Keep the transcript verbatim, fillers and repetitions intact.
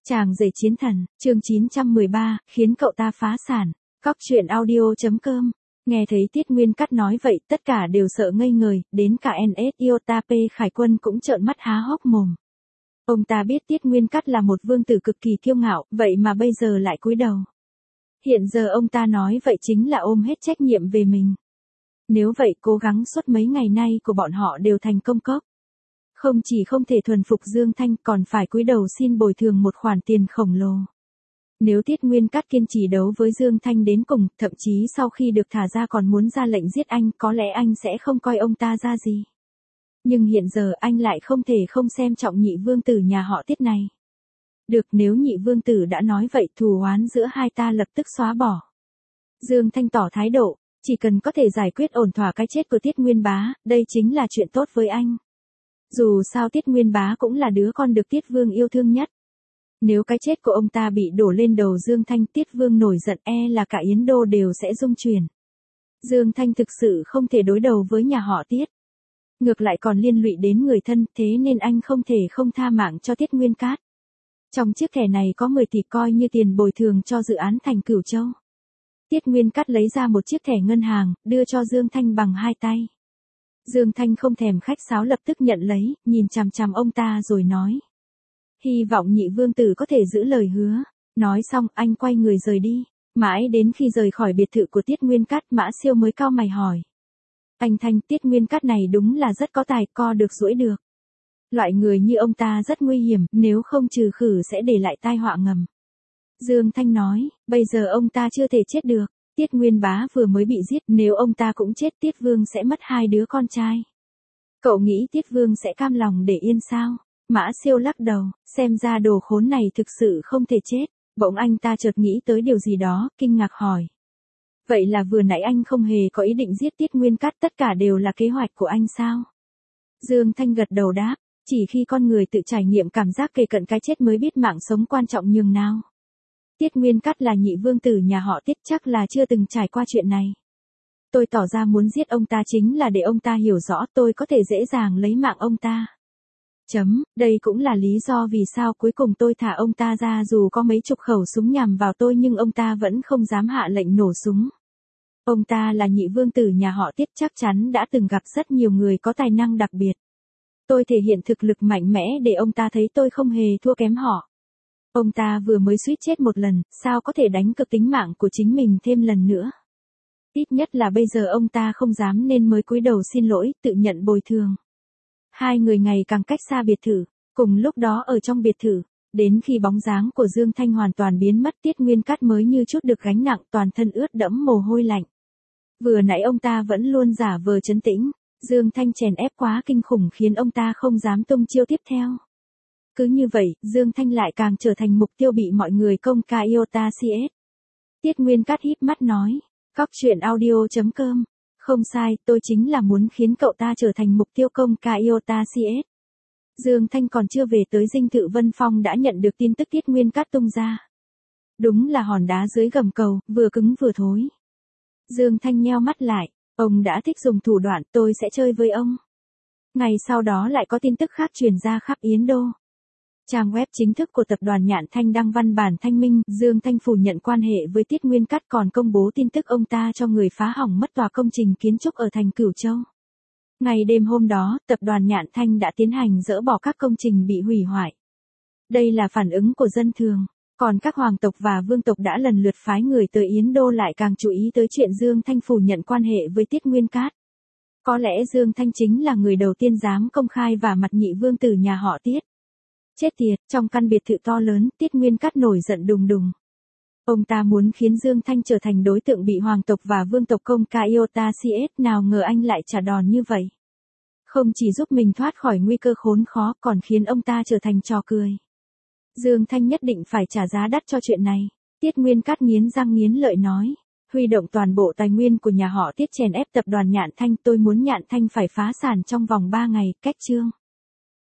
Chàng rể chiến thần, chương chín trăm mười ba, khiến cậu ta phá sản. Cóc truyện audio chấm com. Nghe thấy Tiết Nguyên Cát nói vậy, tất cả đều sợ ngây người, đến cả en ét Iota P Khải Quân cũng trợn mắt há hốc mồm. Ông ta biết Tiết Nguyên Cát là một vương tử cực kỳ kiêu ngạo, vậy mà bây giờ lại cúi đầu. Hiện giờ ông ta nói vậy chính là ôm hết trách nhiệm về mình. Nếu vậy cố gắng suốt mấy ngày nay của bọn họ đều thành công cốc. Không chỉ không thể thuần phục Dương Thanh còn phải cúi đầu xin bồi thường một khoản tiền khổng lồ. Nếu Tiết Nguyên Cát kiên trì đấu với Dương Thanh đến cùng, thậm chí sau khi được thả ra còn muốn ra lệnh giết anh, có lẽ anh sẽ không coi ông ta ra gì. Nhưng hiện giờ anh lại không thể không xem trọng nhị vương tử nhà họ Tiết này. Được, nếu nhị vương tử đã nói vậy, thù oán giữa hai ta lập tức xóa bỏ. Dương Thanh tỏ thái độ, chỉ cần có thể giải quyết ổn thỏa cái chết của Tiết Nguyên Bá, đây chính là chuyện tốt với anh. Dù sao Tiết Nguyên Bá cũng là đứa con được Tiết Vương yêu thương nhất. Nếu cái chết của ông ta bị đổ lên đầu Dương Thanh, Tiết Vương nổi giận e là cả Yến Đô đều sẽ rung chuyển. Dương Thanh thực sự không thể đối đầu với nhà họ Tiết. Ngược lại còn liên lụy đến người thân, thế nên anh không thể không tha mạng cho Tiết Nguyên Cát. Trong chiếc thẻ này có mười tỷ coi như tiền bồi thường cho dự án thành Cửu Châu. Tiết Nguyên Cát lấy ra một chiếc thẻ ngân hàng, đưa cho Dương Thanh bằng hai tay. Dương Thanh không thèm khách sáo lập tức nhận lấy, nhìn chằm chằm ông ta rồi nói. Hy vọng nhị vương tử có thể giữ lời hứa. Nói xong anh quay người rời đi. Mãi đến khi rời khỏi biệt thự của Tiết Nguyên Cát, Mã Siêu mới cau mày hỏi. Anh Thanh, Tiết Nguyên Cát này đúng là rất có tài, co được duỗi được. Loại người như ông ta rất nguy hiểm, nếu không trừ khử sẽ để lại tai họa ngầm. Dương Thanh nói, bây giờ ông ta chưa thể chết được. Tiết Nguyên Bá vừa mới bị giết, nếu ông ta cũng chết Tiết Vương sẽ mất hai đứa con trai. Cậu nghĩ Tiết Vương sẽ cam lòng để yên sao? Mã Siêu lắc đầu, xem ra đồ khốn này thực sự không thể chết. Bỗng anh ta chợt nghĩ tới điều gì đó, kinh ngạc hỏi. Vậy là vừa nãy anh không hề có ý định giết Tiết Nguyên Cát, tất cả đều là kế hoạch của anh sao? Dương Thanh gật đầu đáp, chỉ khi con người tự trải nghiệm cảm giác kề cận cái chết mới biết mạng sống quan trọng nhường nào. Tiết Nguyên Cát là nhị vương tử nhà họ Tiết, chắc là chưa từng trải qua chuyện này. Tôi tỏ ra muốn giết ông ta chính là để ông ta hiểu rõ tôi có thể dễ dàng lấy mạng ông ta. Chấm, đây cũng là lý do vì sao cuối cùng tôi thả ông ta ra, dù có mấy chục khẩu súng nhằm vào tôi nhưng ông ta vẫn không dám hạ lệnh nổ súng. Ông ta là nhị vương tử nhà họ Tiết, chắc chắn đã từng gặp rất nhiều người có tài năng đặc biệt. Tôi thể hiện thực lực mạnh mẽ để ông ta thấy tôi không hề thua kém họ. Ông ta vừa mới suýt chết một lần, sao có thể đánh cược tính mạng của chính mình thêm lần nữa. Ít nhất là bây giờ ông ta không dám nên mới cúi đầu xin lỗi, tự nhận bồi thường. Hai người ngày càng cách xa biệt thự, cùng lúc đó ở trong biệt thự, đến khi bóng dáng của Dương Thanh hoàn toàn biến mất, Tiết Nguyên Cát mới như chút được gánh nặng, toàn thân ướt đẫm mồ hôi lạnh. Vừa nãy ông ta vẫn luôn giả vờ trấn tĩnh, Dương Thanh chèn ép quá kinh khủng khiến ông ta không dám tung chiêu tiếp theo. Cứ như vậy, Dương Thanh lại càng trở thành mục tiêu bị mọi người công ca Iota xê ét. Tiết Nguyên Cát híp mắt nói, cóc truyện audio chấm com. Không sai, tôi chính là muốn khiến cậu ta trở thành mục tiêu công ca Iota xê ét. Dương Thanh còn chưa về tới dinh thự Vân Phong đã nhận được tin tức Tiết Nguyên Cát tung ra. Đúng là hòn đá dưới gầm cầu, vừa cứng vừa thối. Dương Thanh nheo mắt lại, ông đã thích dùng thủ đoạn, tôi sẽ chơi với ông. Ngày sau đó lại có tin tức khác truyền ra khắp Yến Đô. Trang web chính thức của tập đoàn Nhạn Thanh đăng văn bản thanh minh, Dương Thanh phủ nhận quan hệ với Tiết Nguyên Cát, còn công bố tin tức ông ta cho người phá hỏng mất tòa công trình kiến trúc ở thành Cửu Châu. Ngày đêm hôm đó, tập đoàn Nhạn Thanh đã tiến hành dỡ bỏ các công trình bị hủy hoại. Đây là phản ứng của dân thường, còn các hoàng tộc và vương tộc đã lần lượt phái người tới Yến Đô lại càng chú ý tới chuyện Dương Thanh phủ nhận quan hệ với Tiết Nguyên Cát. Có lẽ Dương Thanh chính là người đầu tiên dám công khai vả mặt nhị vương tử nhà họ Tiết. Chết tiệt, trong căn biệt thự to lớn, Tiết Nguyên Cát nổi giận đùng đùng. Ông ta muốn khiến Dương Thanh trở thành đối tượng bị hoàng tộc và vương tộc công ca Iota xê ét, nào ngờ anh lại trả đòn như vậy. Không chỉ giúp mình thoát khỏi nguy cơ khốn khó, còn khiến ông ta trở thành trò cười. Dương Thanh nhất định phải trả giá đắt cho chuyện này. Tiết Nguyên Cát nghiến răng nghiến lợi nói, huy động toàn bộ tài nguyên của nhà họ Tiết chèn ép tập đoàn Nhạn Thanh, tôi muốn Nhạn Thanh phải phá sản trong vòng ba ngày, cách chương.